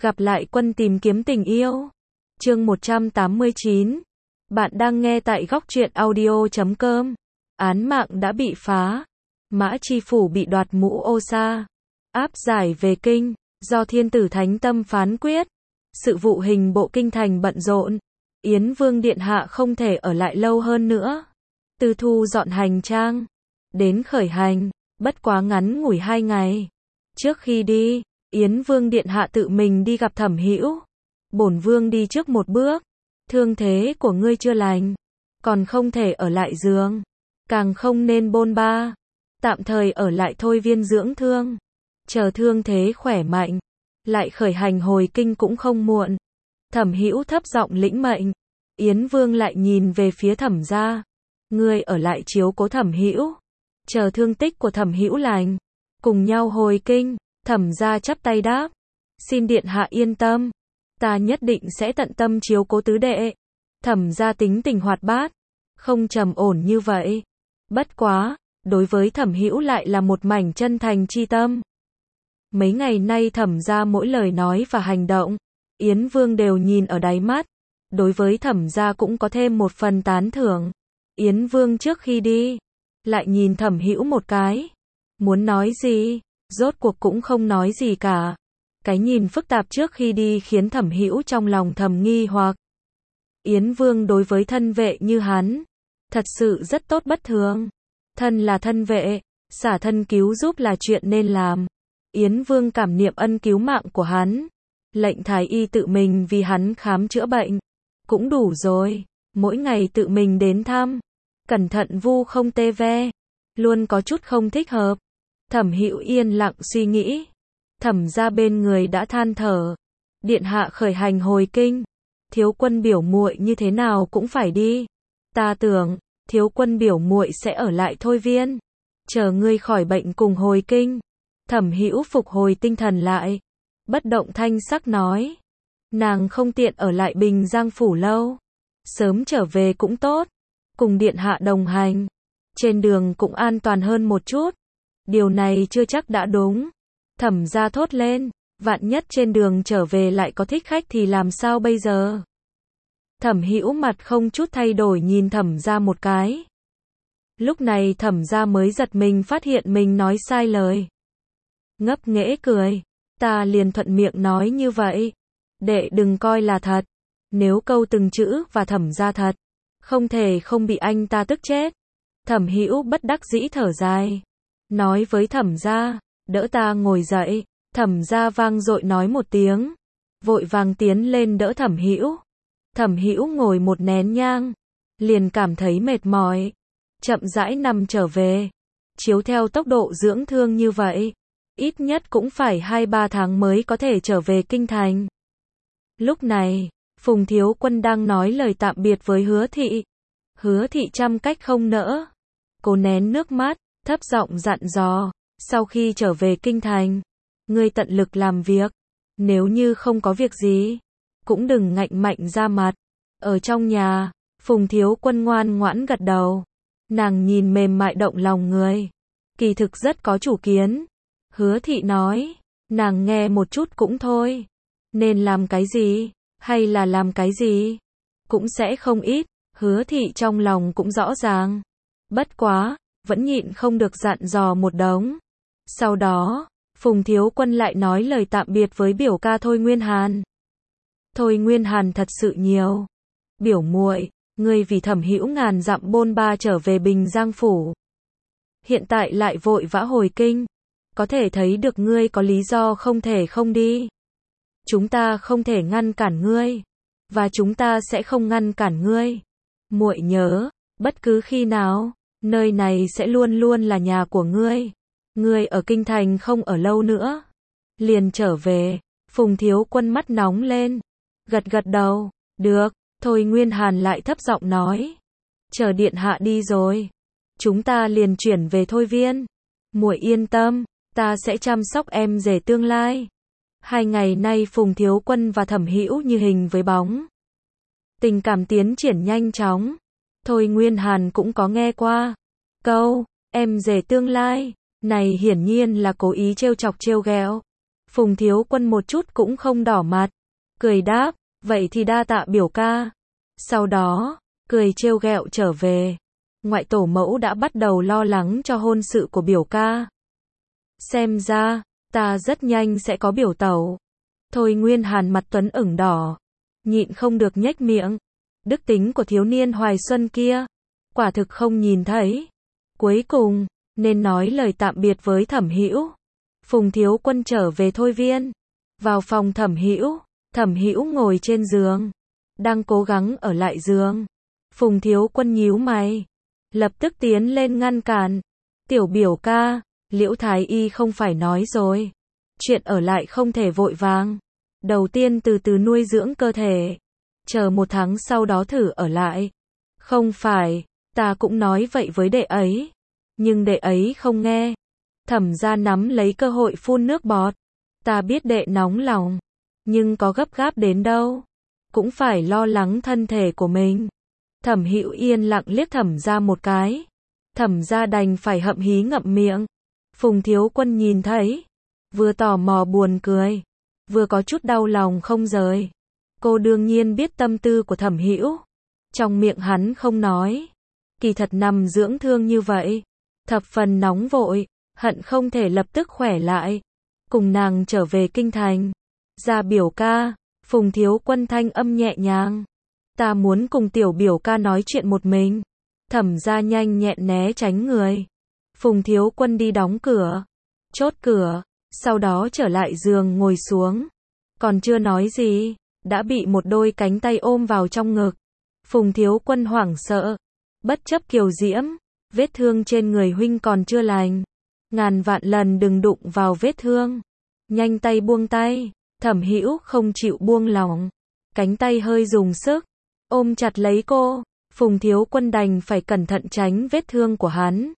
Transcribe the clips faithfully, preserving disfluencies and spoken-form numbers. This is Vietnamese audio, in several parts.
Gặp lại Quân tìm kiếm tình yêu. Chương một trăm tám mươi chín. Bạn đang nghe tại góc truyện audio chấm com. Án mạng đã bị phá. Mã Chi Phủ bị đoạt mũ ô sa. Áp giải về kinh, do Thiên Tử Thánh Tâm phán quyết. Sự vụ hình bộ kinh thành bận rộn. Yến Vương Điện Hạ không thể ở lại lâu hơn nữa. Tư thu dọn hành trang. Đến khởi hành, bất quá ngắn ngủi hai ngày. Trước khi đi, Yến Vương Điện Hạ tự mình đi gặp Thẩm Hữu. Bổn Vương đi trước một bước. Thương thế của ngươi chưa lành, còn không thể ở lại giường, càng không nên bôn ba. Tạm thời ở lại Thôi Viên dưỡng thương. Chờ thương thế khỏe mạnh, lại khởi hành hồi kinh cũng không muộn. Thẩm Hữu thấp giọng lĩnh mệnh. Yến Vương lại nhìn về phía Thẩm gia. Ngươi ở lại chiếu cố Thẩm Hữu, chờ thương tích của Thẩm Hữu lành, cùng nhau hồi kinh. Thẩm gia chắp tay đáp. Xin Điện Hạ yên tâm, ta nhất định sẽ tận tâm chiếu cố tứ đệ. Thẩm gia tính tình hoạt bát, không trầm ổn như vậy. Bất quá, đối với Thẩm Hữu lại là một mảnh chân thành chi tâm. Mấy ngày nay Thẩm gia mỗi lời nói và hành động, Yến Vương đều nhìn ở đáy mắt. Đối với Thẩm gia cũng có thêm một phần tán thưởng. Yến Vương trước khi đi, lại nhìn Thẩm Hữu một cái. Muốn nói gì, rốt cuộc cũng không nói gì cả. Cái nhìn phức tạp trước khi đi khiến Thẩm Hữu trong lòng thầm nghi hoặc. Yến Vương đối với thân vệ như hắn, thật sự rất tốt bất thường. Thân là thân vệ, xả thân cứu giúp là chuyện nên làm. Yến Vương cảm niệm ân cứu mạng của hắn, lệnh thái y tự mình vì hắn khám chữa bệnh, cũng đủ rồi. Mỗi ngày tự mình đến thăm, cẩn thận vu không tê ve, luôn có chút không thích hợp. Thẩm Hữu yên lặng suy nghĩ. Thẩm gia bên người đã than thở. Điện Hạ khởi hành hồi kinh, Thiếu Quân biểu muội như thế nào cũng phải đi. Ta tưởng, Thiếu Quân biểu muội sẽ ở lại Thôi Viên, chờ ngươi khỏi bệnh cùng hồi kinh. Thẩm Hữu phục hồi tinh thần lại, bất động thanh sắc nói. Nàng không tiện ở lại Bình Giang phủ lâu, sớm trở về cũng tốt, cùng Điện Hạ đồng hành, trên đường cũng an toàn hơn một chút. Điều này chưa chắc đã đúng. Thẩm gia thốt lên, vạn nhất trên đường trở về lại có thích khách thì làm sao bây giờ? Thẩm Hữu mặt không chút thay đổi nhìn Thẩm gia một cái. Lúc này Thẩm gia mới giật mình phát hiện mình nói sai lời. Ngấp nghễ cười, ta liền thuận miệng nói như vậy. Đệ đừng coi là thật. Nếu câu từng chữ và Thẩm gia thật, không thể không bị anh ta tức chết. Thẩm Hữu bất đắc dĩ thở dài, nói với Thẩm gia, đỡ ta ngồi dậy. Thẩm gia vang dội nói một tiếng, vội vàng tiến lên đỡ Thẩm Hữu. Thẩm Hữu ngồi một nén nhang, liền cảm thấy mệt mỏi, chậm rãi nằm trở về. Chiếu theo tốc độ dưỡng thương như vậy, ít nhất cũng phải hai ba tháng mới có thể trở về kinh thành. Lúc này, Phùng Thiếu Quân đang nói lời tạm biệt với Hứa thị. Hứa thị trăm cách không nỡ, cố nén nước mắt, thấp giọng dặn dò, sau khi trở về kinh thành, ngươi tận lực làm việc, nếu như không có việc gì, cũng đừng ngạnh mạnh ra mặt. Ở trong nhà, Phùng Thiếu Quân ngoan ngoãn gật đầu. Nàng nhìn mềm mại động lòng người, kỳ thực rất có chủ kiến. Hứa thị nói, nàng nghe một chút cũng thôi, nên làm cái gì, hay là làm cái gì, cũng sẽ không ít. Hứa thị trong lòng cũng rõ ràng, bất quá, vẫn nhịn không được dặn dò một đống. Sau đó, Phùng Thiếu Quân lại nói lời tạm biệt với biểu ca Thôi Nguyên Hàn. Thôi Nguyên Hàn thật sự nhiều. Biểu muội, ngươi vì Thẩm Hữu ngàn dặm bôn ba trở về Bình Giang phủ, hiện tại lại vội vã hồi kinh, có thể thấy được ngươi có lý do không thể không đi. Chúng ta không thể ngăn cản ngươi, và chúng ta sẽ không ngăn cản ngươi. Muội nhớ, bất cứ khi nào, nơi này sẽ luôn luôn là nhà của ngươi. Ngươi ở kinh thành không ở lâu nữa, liền trở về. Phùng Thiếu Quân mắt nóng lên, gật gật đầu. Được. Thôi Nguyên Hàn lại thấp giọng nói, chờ Điện Hạ đi rồi, chúng ta liền chuyển về Thôi Viên. Muội yên tâm, ta sẽ chăm sóc em rể tương lai. Hai ngày nay Phùng Thiếu Quân và Thẩm Hữu như hình với bóng, tình cảm tiến triển nhanh chóng. Thôi Nguyên Hàn cũng có nghe qua câu em rể tương lai này, hiển nhiên là cố ý trêu chọc trêu ghẹo. Phùng Thiếu Quân một chút cũng không đỏ mặt, cười đáp, vậy thì đa tạ biểu ca. Sau đó, cười trêu ghẹo trở về. Ngoại tổ mẫu đã bắt đầu lo lắng cho hôn sự của biểu ca. Xem ra, ta rất nhanh sẽ có biểu tẩu. Thôi Nguyên Hàn mặt tuấn ửng đỏ, nhịn không được nhếch miệng. Đức tính của thiếu niên hoài xuân kia, quả thực không nhìn thấy. Cuối cùng, nên nói lời tạm biệt với Thẩm Hữu. Phùng Thiếu Quân trở về Thôi Viên, vào phòng Thẩm Hữu, Thẩm Hữu ngồi trên giường, đang cố gắng ở lại giường. Phùng Thiếu Quân nhíu mày, lập tức tiến lên ngăn cản. Tiểu biểu ca, Liễu Thái Y không phải nói rồi, chuyện ở lại không thể vội vàng. Đầu tiên từ từ nuôi dưỡng cơ thể, chờ một tháng sau đó thử ở lại. Không phải, ta cũng nói vậy với đệ ấy, nhưng đệ ấy không nghe. Thẩm gia nắm lấy cơ hội phun nước bọt. Ta biết đệ nóng lòng, nhưng có gấp gáp đến đâu, cũng phải lo lắng thân thể của mình. Thẩm Hữu yên lặng liếc Thẩm gia một cái. Thẩm gia đành phải hậm hí ngậm miệng. Phùng Thiếu Quân nhìn thấy, vừa tò mò buồn cười, vừa có chút đau lòng không rời. Cô đương nhiên biết tâm tư của Thẩm Hữu. Trong miệng hắn không nói, kỳ thật nằm dưỡng thương như vậy, thập phần nóng vội, hận không thể lập tức khỏe lại, cùng nàng trở về kinh thành. Ra biểu ca, Phùng Thiếu Quân thanh âm nhẹ nhàng. Ta muốn cùng tiểu biểu ca nói chuyện một mình. Thẩm gia nhanh nhẹn né tránh người. Phùng Thiếu Quân đi đóng cửa, chốt cửa, sau đó trở lại giường ngồi xuống. Còn chưa nói gì, đã bị một đôi cánh tay ôm vào trong ngực. Phùng Thiếu Quân hoảng sợ, bất chấp kiều diễm, vết thương trên người huynh còn chưa lành. Ngàn vạn lần đừng đụng vào vết thương. Nhanh tay buông tay. Thẩm Hữu không chịu buông lỏng, cánh tay hơi dùng sức, ôm chặt lấy cô. Phùng Thiếu Quân đành phải cẩn thận tránh vết thương của hắn.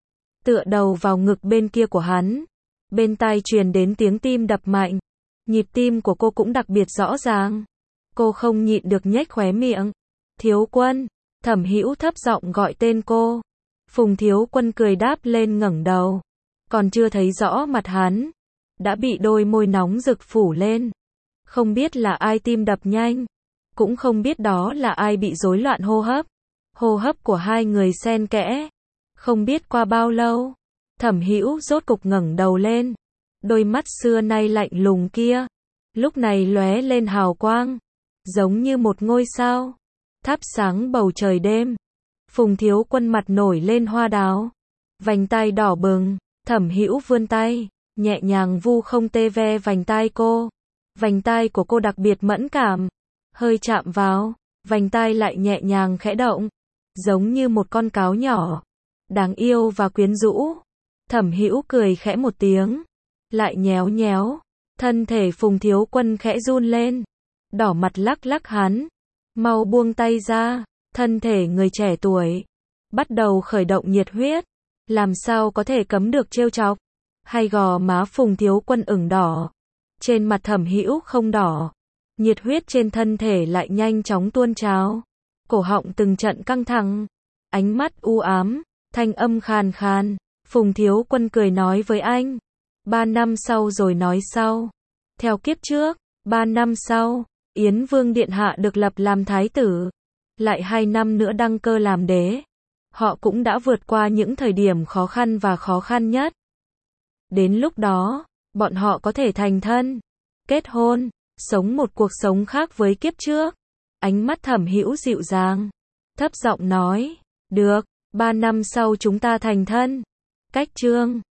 Tựa đầu vào ngực bên kia của hắn, bên tai truyền đến tiếng tim đập mạnh. Nhịp tim của cô cũng đặc biệt rõ ràng. Cô không nhịn được nhếch khóe miệng. Thiếu Quân. Thẩm Hữu thấp giọng gọi tên cô. Phùng Thiếu Quân cười đáp lên, ngẩng đầu, còn chưa thấy rõ mặt hắn, đã bị đôi môi nóng rực phủ lên. Không biết là ai tim đập nhanh, cũng không biết đó là ai bị rối loạn hô hấp. Hô hấp của hai người xen kẽ. Không biết qua bao lâu, Thẩm Hữu rốt cục ngẩng đầu lên. Đôi mắt xưa nay lạnh lùng kia, lúc này lóe lên hào quang, giống như một ngôi sao, thắp sáng bầu trời đêm. Phùng Thiếu Quân mặt nổi lên hoa đào, vành tai đỏ bừng. Thẩm Hữu vươn tay, nhẹ nhàng vu không tê ve vành tai cô. Vành tai của cô đặc biệt mẫn cảm, hơi chạm vào, vành tai lại nhẹ nhàng khẽ động, giống như một con cáo nhỏ, đáng yêu và quyến rũ. Thẩm Hữu cười khẽ một tiếng, lại nhéo nhéo, thân thể Phùng Thiếu Quân khẽ run lên, đỏ mặt lắc lắc hắn, mau buông tay ra. Thân thể người trẻ tuổi bắt đầu khởi động nhiệt huyết, làm sao có thể cấm được trêu chọc. Hay gò má Phùng Thiếu Quân ửng đỏ, trên mặt Thẩm Hữu không đỏ, nhiệt huyết trên thân thể lại nhanh chóng tuôn trào, cổ họng từng trận căng thẳng, ánh mắt u ám, thanh âm khàn khàn. Phùng Thiếu Quân cười nói với anh, ba năm sau rồi nói sau. Theo kiếp trước, ba năm sau, Yến Vương Điện Hạ được lập làm thái tử, lại hai năm nữa đăng cơ làm đế. Họ cũng đã vượt qua những thời điểm khó khăn và khó khăn nhất. Đến lúc đó, bọn họ có thể thành thân, kết hôn, sống một cuộc sống khác với kiếp trước. Ánh mắt Thẩm Hữu dịu dàng, thấp giọng nói, được, ba năm sau chúng ta thành thân. Cách chương